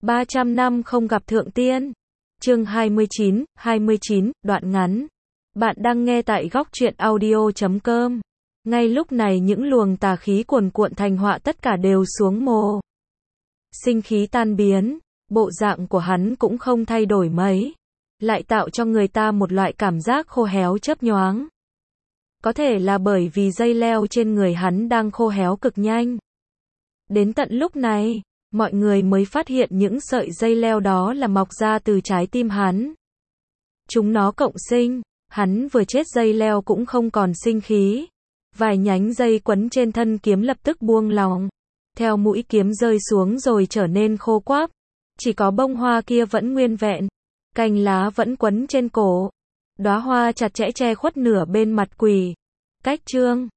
300 năm không gặp thượng tiên. Chương 29, đoạn ngắn. Bạn đang nghe tại góc truyện audio.com. Ngay lúc này những luồng tà khí cuồn cuộn thành họa tất cả đều xuống mồ. Sinh khí tan biến, bộ dạng của hắn cũng không thay đổi mấy, lại tạo cho người ta một loại cảm giác khô héo chớp nhoáng. Có thể là bởi vì dây leo trên người hắn đang khô héo cực nhanh. Đến tận lúc này, mọi người mới phát hiện những sợi dây leo đó là mọc ra từ trái tim hắn. Chúng nó cộng sinh, hắn vừa chết dây leo cũng không còn sinh khí. Vài nhánh dây quấn trên thân kiếm lập tức buông lỏng, theo mũi kiếm rơi xuống rồi trở nên khô quáp. Chỉ có bông hoa kia vẫn nguyên vẹn, cành lá vẫn quấn trên cổ. Đóa hoa chặt chẽ che khuất nửa bên mặt quỷ. Cách chương